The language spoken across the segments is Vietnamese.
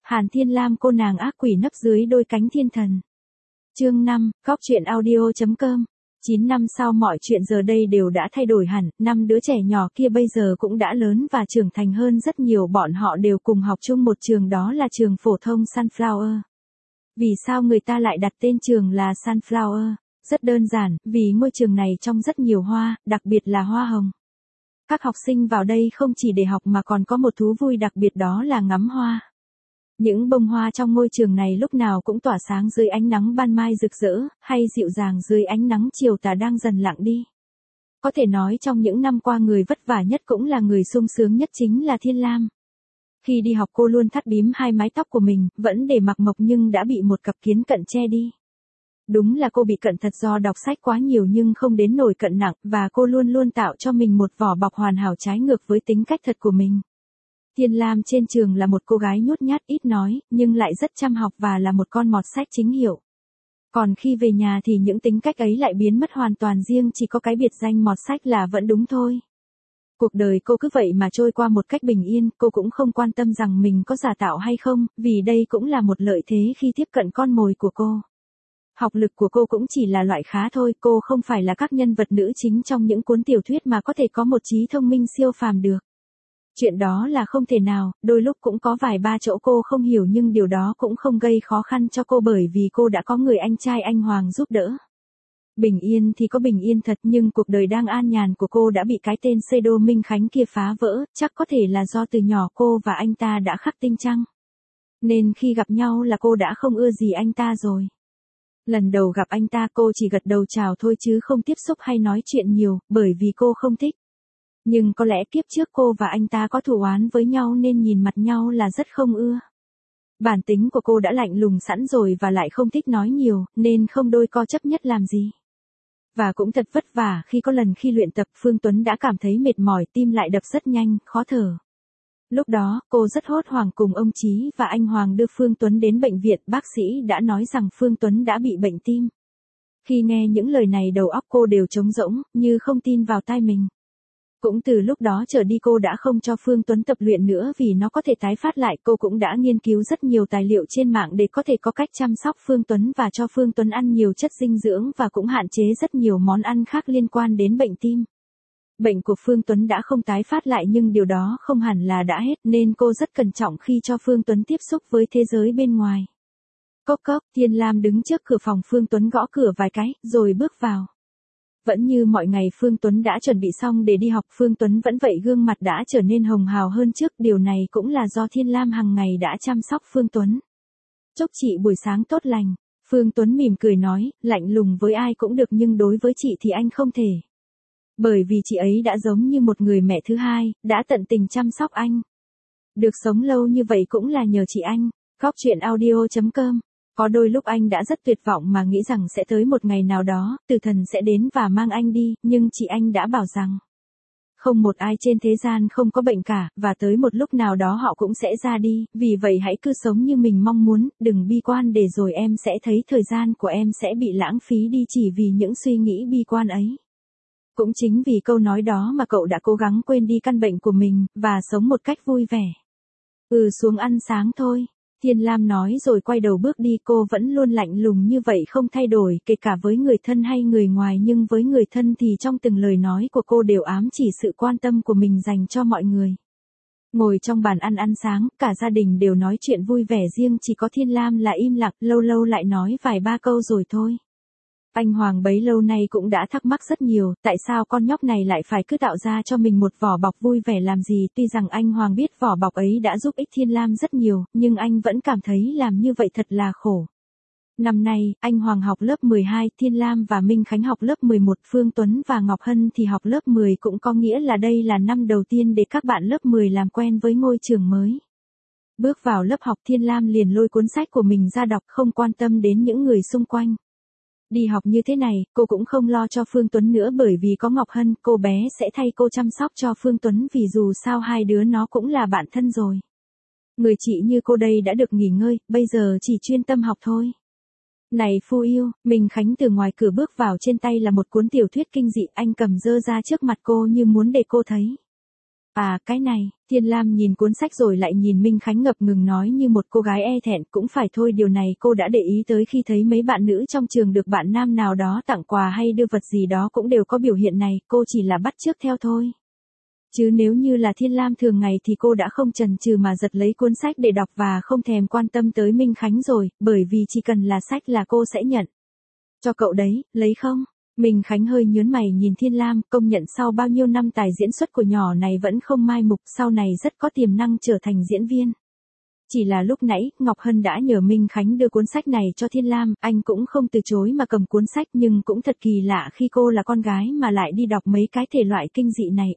Hàn Thiên Lam cô nàng ác quỷ nấp dưới đôi cánh thiên thần. Chương 5, Góc truyện audio.com. 9 năm sau mọi chuyện giờ đây đều đã thay đổi hẳn, 5 đứa trẻ nhỏ kia bây giờ cũng đã lớn và trưởng thành hơn rất nhiều, bọn họ đều cùng học chung một trường, đó là trường phổ thông Sunflower. Vì sao người ta lại đặt tên trường là Sunflower? Rất đơn giản, vì ngôi trường này trông rất nhiều hoa, đặc biệt là hoa hồng. Các học sinh vào đây không chỉ để học mà còn có một thú vui đặc biệt, đó là ngắm hoa. Những bông hoa trong ngôi trường này lúc nào cũng tỏa sáng dưới ánh nắng ban mai rực rỡ, hay dịu dàng dưới ánh nắng chiều tà đang dần lặng đi. Có thể nói trong những năm qua người vất vả nhất cũng là người sung sướng nhất chính là Thiên Lam. Khi đi học cô luôn thắt bím hai mái tóc của mình, vẫn để mặc mộc nhưng đã bị một cặp kiến cận che đi. Đúng là cô bị cận thật do đọc sách quá nhiều nhưng không đến nỗi cận nặng, và cô luôn luôn tạo cho mình một vỏ bọc hoàn hảo trái ngược với tính cách thật của mình. Thiên Lam trên trường là một cô gái nhút nhát ít nói, nhưng lại rất chăm học và là một con mọt sách chính hiệu. Còn khi về nhà thì những tính cách ấy lại biến mất hoàn toàn, riêng chỉ có cái biệt danh mọt sách là vẫn đúng thôi. Cuộc đời cô cứ vậy mà trôi qua một cách bình yên, cô cũng không quan tâm rằng mình có giả tạo hay không, vì đây cũng là một lợi thế khi tiếp cận con mồi của cô. Học lực của cô cũng chỉ là loại khá thôi, cô không phải là các nhân vật nữ chính trong những cuốn tiểu thuyết mà có thể có một trí thông minh siêu phàm được. Chuyện đó là không thể nào, đôi lúc cũng có vài ba chỗ cô không hiểu nhưng điều đó cũng không gây khó khăn cho cô bởi vì cô đã có người anh trai anh Hoàng giúp đỡ. Bình yên thì có bình yên thật nhưng cuộc đời đang an nhàn của cô đã bị cái tên pseudo Minh Khánh kia phá vỡ, chắc có thể là do từ nhỏ cô và anh ta đã khắc tinh chăng? Nên khi gặp nhau là cô đã không ưa gì anh ta rồi. Lần đầu gặp anh ta cô chỉ gật đầu chào thôi chứ không tiếp xúc hay nói chuyện nhiều, bởi vì cô không thích. Nhưng có lẽ kiếp trước cô và anh ta có thù oán với nhau nên nhìn mặt nhau là rất không ưa. Bản tính của cô đã lạnh lùng sẵn rồi và lại không thích nói nhiều, nên không đôi co chấp nhất làm gì. Và cũng thật vất vả khi có lần khi luyện tập Phương Tuấn đã cảm thấy mệt mỏi, tim lại đập rất nhanh, khó thở. Lúc đó, cô rất hốt hoảng cùng ông Chí và anh Hoàng đưa Phương Tuấn đến bệnh viện, bác sĩ đã nói rằng Phương Tuấn đã bị bệnh tim. Khi nghe những lời này đầu óc cô đều trống rỗng, như không tin vào tai mình. Cũng từ lúc đó trở đi cô đã không cho Phương Tuấn tập luyện nữa vì nó có thể tái phát lại. Cô cũng đã nghiên cứu rất nhiều tài liệu trên mạng để có thể có cách chăm sóc Phương Tuấn và cho Phương Tuấn ăn nhiều chất dinh dưỡng và cũng hạn chế rất nhiều món ăn khác liên quan đến bệnh tim. Bệnh của Phương Tuấn đã không tái phát lại nhưng điều đó không hẳn là đã hết nên cô rất cẩn trọng khi cho Phương Tuấn tiếp xúc với thế giới bên ngoài. Cốc cốc, Thiên Lam đứng trước cửa phòng Phương Tuấn gõ cửa vài cái, rồi bước vào. Vẫn như mọi ngày Phương Tuấn đã chuẩn bị xong để đi học, Phương Tuấn vẫn vậy, gương mặt đã trở nên hồng hào hơn trước, điều này cũng là do Thiên Lam hàng ngày đã chăm sóc Phương Tuấn. Chúc chị buổi sáng tốt lành, Phương Tuấn mỉm cười nói, lạnh lùng với ai cũng được nhưng đối với chị thì anh không thể. Bởi vì chị ấy đã giống như một người mẹ thứ hai, đã tận tình chăm sóc anh. Được sống lâu như vậy cũng là nhờ chị anh. Góc truyện audio.com. Có đôi lúc anh đã rất tuyệt vọng mà nghĩ rằng sẽ tới một ngày nào đó, tử thần sẽ đến và mang anh đi, nhưng chị anh đã bảo rằng không một ai trên thế gian không có bệnh cả, và tới một lúc nào đó họ cũng sẽ ra đi, vì vậy hãy cứ sống như mình mong muốn, đừng bi quan để rồi em sẽ thấy thời gian của em sẽ bị lãng phí đi chỉ vì những suy nghĩ bi quan ấy. Cũng chính vì câu nói đó mà cậu đã cố gắng quên đi căn bệnh của mình, và sống một cách vui vẻ. Xuống ăn sáng thôi. Thiên Lam nói rồi quay đầu bước đi, cô vẫn luôn lạnh lùng như vậy không thay đổi, kể cả với người thân hay người ngoài, nhưng với người thân thì trong từng lời nói của cô đều ám chỉ sự quan tâm của mình dành cho mọi người. Ngồi trong bàn ăn sáng, cả gia đình đều nói chuyện vui vẻ, riêng chỉ có Thiên Lam là im lặng, lâu lâu lại nói vài ba câu rồi thôi. Anh Hoàng bấy lâu nay cũng đã thắc mắc rất nhiều, tại sao con nhóc này lại phải cứ tạo ra cho mình một vỏ bọc vui vẻ làm gì, tuy rằng anh Hoàng biết vỏ bọc ấy đã giúp ích Thiên Lam rất nhiều, nhưng anh vẫn cảm thấy làm như vậy thật là khổ. Năm nay, anh Hoàng học lớp 12, Thiên Lam và Minh Khánh học lớp 11, Phương Tuấn và Ngọc Hân thì học lớp 10, cũng có nghĩa là đây là năm đầu tiên để các bạn lớp 10 làm quen với ngôi trường mới. Bước vào lớp học Thiên Lam liền lôi cuốn sách của mình ra đọc, không quan tâm đến những người xung quanh. Đi học như thế này, cô cũng không lo cho Phương Tuấn nữa bởi vì có Ngọc Hân, cô bé sẽ thay cô chăm sóc cho Phương Tuấn vì dù sao hai đứa nó cũng là bạn thân rồi. Người chị như cô đây đã được nghỉ ngơi, bây giờ chỉ chuyên tâm học thôi. Này Phu yêu, Minh Khánh từ ngoài cửa bước vào, trên tay là một cuốn tiểu thuyết kinh dị, anh cầm dơ ra trước mặt cô như muốn để cô thấy. À cái này, Thiên Lam nhìn cuốn sách rồi lại nhìn Minh Khánh ngập ngừng nói như một cô gái e thẹn, cũng phải thôi, điều này cô đã để ý tới khi thấy mấy bạn nữ trong trường được bạn nam nào đó tặng quà hay đưa vật gì đó cũng đều có biểu hiện này, cô chỉ là bắt chước theo thôi. Chứ nếu như là Thiên Lam thường ngày thì cô đã không chần chừ mà giật lấy cuốn sách để đọc và không thèm quan tâm tới Minh Khánh rồi, bởi vì chỉ cần là sách là cô sẽ nhận. Cho cậu đấy, lấy không? Minh Khánh hơi nhớn mày nhìn Thiên Lam, công nhận sau bao nhiêu năm tài diễn xuất của nhỏ này vẫn không mai mục, sau này rất có tiềm năng trở thành diễn viên. Chỉ là lúc nãy, Ngọc Hân đã nhờ Minh Khánh đưa cuốn sách này cho Thiên Lam, anh cũng không từ chối mà cầm cuốn sách, nhưng cũng thật kỳ lạ khi cô là con gái mà lại đi đọc mấy cái thể loại kinh dị này.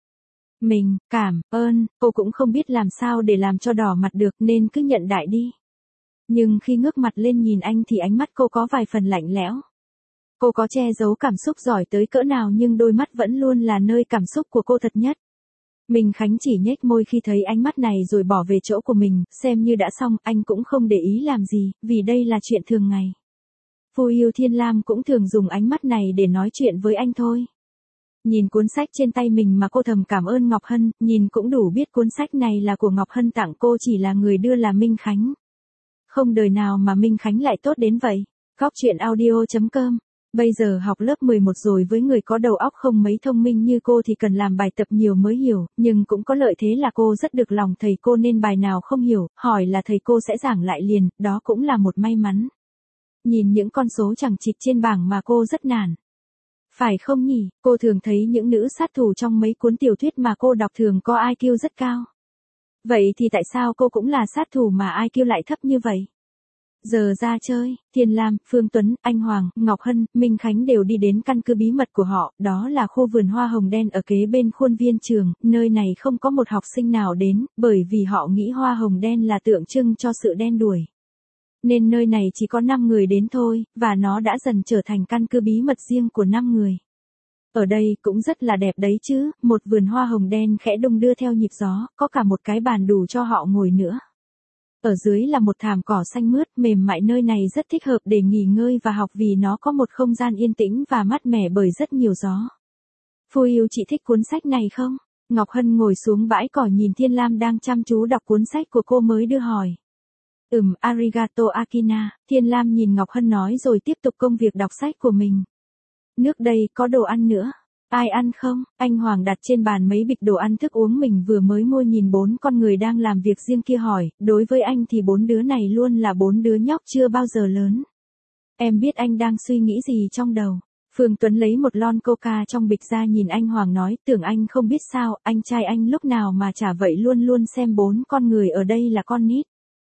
Mình, cảm ơn, cô cũng không biết làm sao để làm cho đỏ mặt được nên cứ nhận đại đi. Nhưng khi ngước mặt lên nhìn anh thì ánh mắt cô có vài phần lạnh lẽo. Cô có che giấu cảm xúc giỏi tới cỡ nào nhưng đôi mắt vẫn luôn là nơi cảm xúc của cô thật nhất. Minh Khánh chỉ nhếch môi khi thấy ánh mắt này rồi bỏ về chỗ của mình, xem như đã xong, anh cũng không để ý làm gì, vì đây là chuyện thường ngày. Phù yêu Thiên Lam cũng thường dùng ánh mắt này để nói chuyện với anh thôi. Nhìn cuốn sách trên tay mình mà cô thầm cảm ơn Ngọc Hân, nhìn cũng đủ biết cuốn sách này là của Ngọc Hân tặng cô, chỉ là người đưa là Minh Khánh. Không đời nào mà Minh Khánh lại tốt đến vậy. Góc truyện audio.com. Bây giờ học lớp 11 rồi, với người có đầu óc không mấy thông minh như cô thì cần làm bài tập nhiều mới hiểu, nhưng cũng có lợi thế là cô rất được lòng thầy cô nên bài nào không hiểu, hỏi là thầy cô sẽ giảng lại liền, đó cũng là một may mắn. Nhìn những con số chằng chịt trên bảng mà cô rất nản. Phải không nhỉ, cô thường thấy những nữ sát thủ trong mấy cuốn tiểu thuyết mà cô đọc thường có IQ rất cao. Vậy thì tại sao cô cũng là sát thủ mà IQ lại thấp như vậy? Giờ ra chơi, Thiên Lam, Phương Tuấn, Anh Hoàng, Ngọc Hân, Minh Khánh đều đi đến căn cứ bí mật của họ, đó là khu vườn hoa hồng đen ở kế bên khuôn viên trường, nơi này không có một học sinh nào đến, bởi vì họ nghĩ hoa hồng đen là tượng trưng cho sự đen đủi. Nên nơi này chỉ có 5 người đến thôi, và nó đã dần trở thành căn cứ bí mật riêng của 5 người. Ở đây cũng rất là đẹp đấy chứ, một vườn hoa hồng đen khẽ đung đưa theo nhịp gió, có cả một cái bàn đủ cho họ ngồi nữa. Ở dưới là một thảm cỏ xanh mướt mềm mại, nơi này rất thích hợp để nghỉ ngơi và học vì nó có một không gian yên tĩnh và mát mẻ bởi rất nhiều gió. Phu yêu, chị thích cuốn sách này không? Ngọc Hân ngồi xuống bãi cỏ nhìn Thiên Lam đang chăm chú đọc cuốn sách của cô mới đưa hỏi. Arigato Akina, Thiên Lam nhìn Ngọc Hân nói rồi tiếp tục công việc đọc sách của mình. Nước đây có đồ ăn nữa. Ai ăn không? Anh Hoàng đặt trên bàn mấy bịch đồ ăn thức uống mình vừa mới mua, nhìn 4 con người đang làm việc riêng kia hỏi, đối với anh thì 4 đứa này luôn là 4 đứa nhóc chưa bao giờ lớn. Em biết anh đang suy nghĩ gì trong đầu. Phương Tuấn lấy một lon coca trong bịch ra nhìn anh Hoàng nói, tưởng anh không biết sao, anh trai anh lúc nào mà chả vậy, luôn luôn xem 4 con người ở đây là con nít.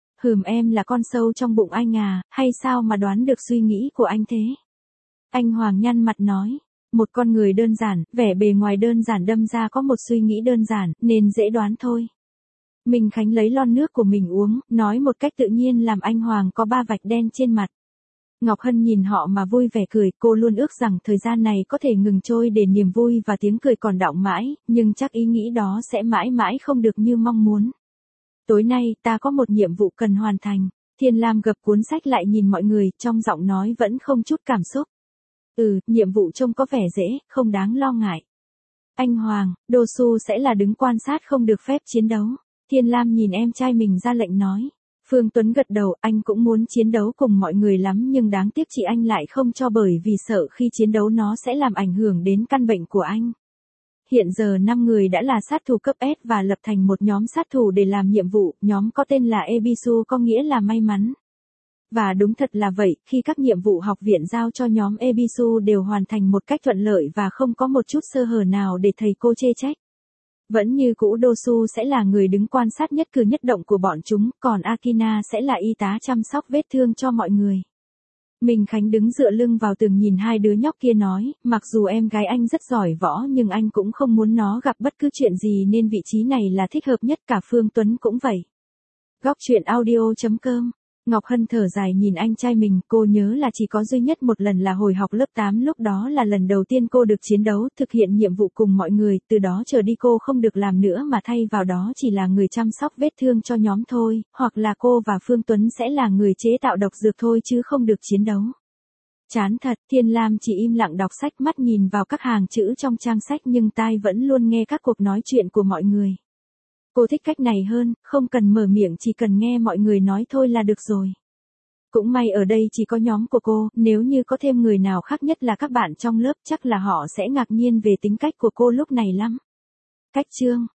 Em là con sâu trong bụng anh à, hay sao mà đoán được suy nghĩ của anh thế? Anh Hoàng nhăn mặt nói. Một con người đơn giản, vẻ bề ngoài đơn giản đâm ra có một suy nghĩ đơn giản, nên dễ đoán thôi. Minh Khánh lấy lon nước của mình uống, nói một cách tự nhiên làm anh Hoàng có 3 vạch đen trên mặt. Ngọc Hân nhìn họ mà vui vẻ cười, cô luôn ước rằng thời gian này có thể ngừng trôi để niềm vui và tiếng cười còn đọng mãi, nhưng chắc ý nghĩ đó sẽ mãi mãi không được như mong muốn. Tối nay, ta có một nhiệm vụ cần hoàn thành. Thiên Lam gập cuốn sách lại nhìn mọi người, trong giọng nói vẫn không chút cảm xúc. Nhiệm vụ trông có vẻ dễ, không đáng lo ngại. Anh Hoàng, Đô Su sẽ là đứng quan sát không được phép chiến đấu. Thiên Lam nhìn em trai mình ra lệnh nói. Phương Tuấn gật đầu, anh cũng muốn chiến đấu cùng mọi người lắm nhưng đáng tiếc chị anh lại không cho, bởi vì sợ khi chiến đấu nó sẽ làm ảnh hưởng đến căn bệnh của anh. Hiện giờ 5 người đã là sát thủ cấp S và lập thành một nhóm sát thủ để làm nhiệm vụ, nhóm có tên là Ebisu, có nghĩa là may mắn. Và đúng thật là vậy, khi các nhiệm vụ học viện giao cho nhóm Ebisu đều hoàn thành một cách thuận lợi và không có một chút sơ hở nào để thầy cô chê trách. Vẫn như cũ, Dosu sẽ là người đứng quan sát nhất cử nhất động của bọn chúng, còn Akina sẽ là y tá chăm sóc vết thương cho mọi người. Minh Khánh đứng dựa lưng vào tường nhìn hai đứa nhóc kia nói, mặc dù em gái anh rất giỏi võ nhưng anh cũng không muốn nó gặp bất cứ chuyện gì nên vị trí này là thích hợp nhất, cả Phương Tuấn cũng vậy. Góc truyện audio.com. Ngọc Hân thở dài nhìn anh trai mình, cô nhớ là chỉ có duy nhất một lần là hồi học lớp 8, lúc đó là lần đầu tiên cô được chiến đấu, thực hiện nhiệm vụ cùng mọi người, từ đó trở đi cô không được làm nữa mà thay vào đó chỉ là người chăm sóc vết thương cho nhóm thôi, hoặc là cô và Phương Tuấn sẽ là người chế tạo độc dược thôi chứ không được chiến đấu. Chán thật, Thiên Lam chỉ im lặng đọc sách, mắt nhìn vào các hàng chữ trong trang sách nhưng tai vẫn luôn nghe các cuộc nói chuyện của mọi người. Cô thích cách này hơn, không cần mở miệng chỉ cần nghe mọi người nói thôi là được rồi. Cũng may ở đây chỉ có nhóm của cô, nếu như có thêm người nào khác nhất là các bạn trong lớp chắc là họ sẽ ngạc nhiên về tính cách của cô lúc này lắm. Cách chương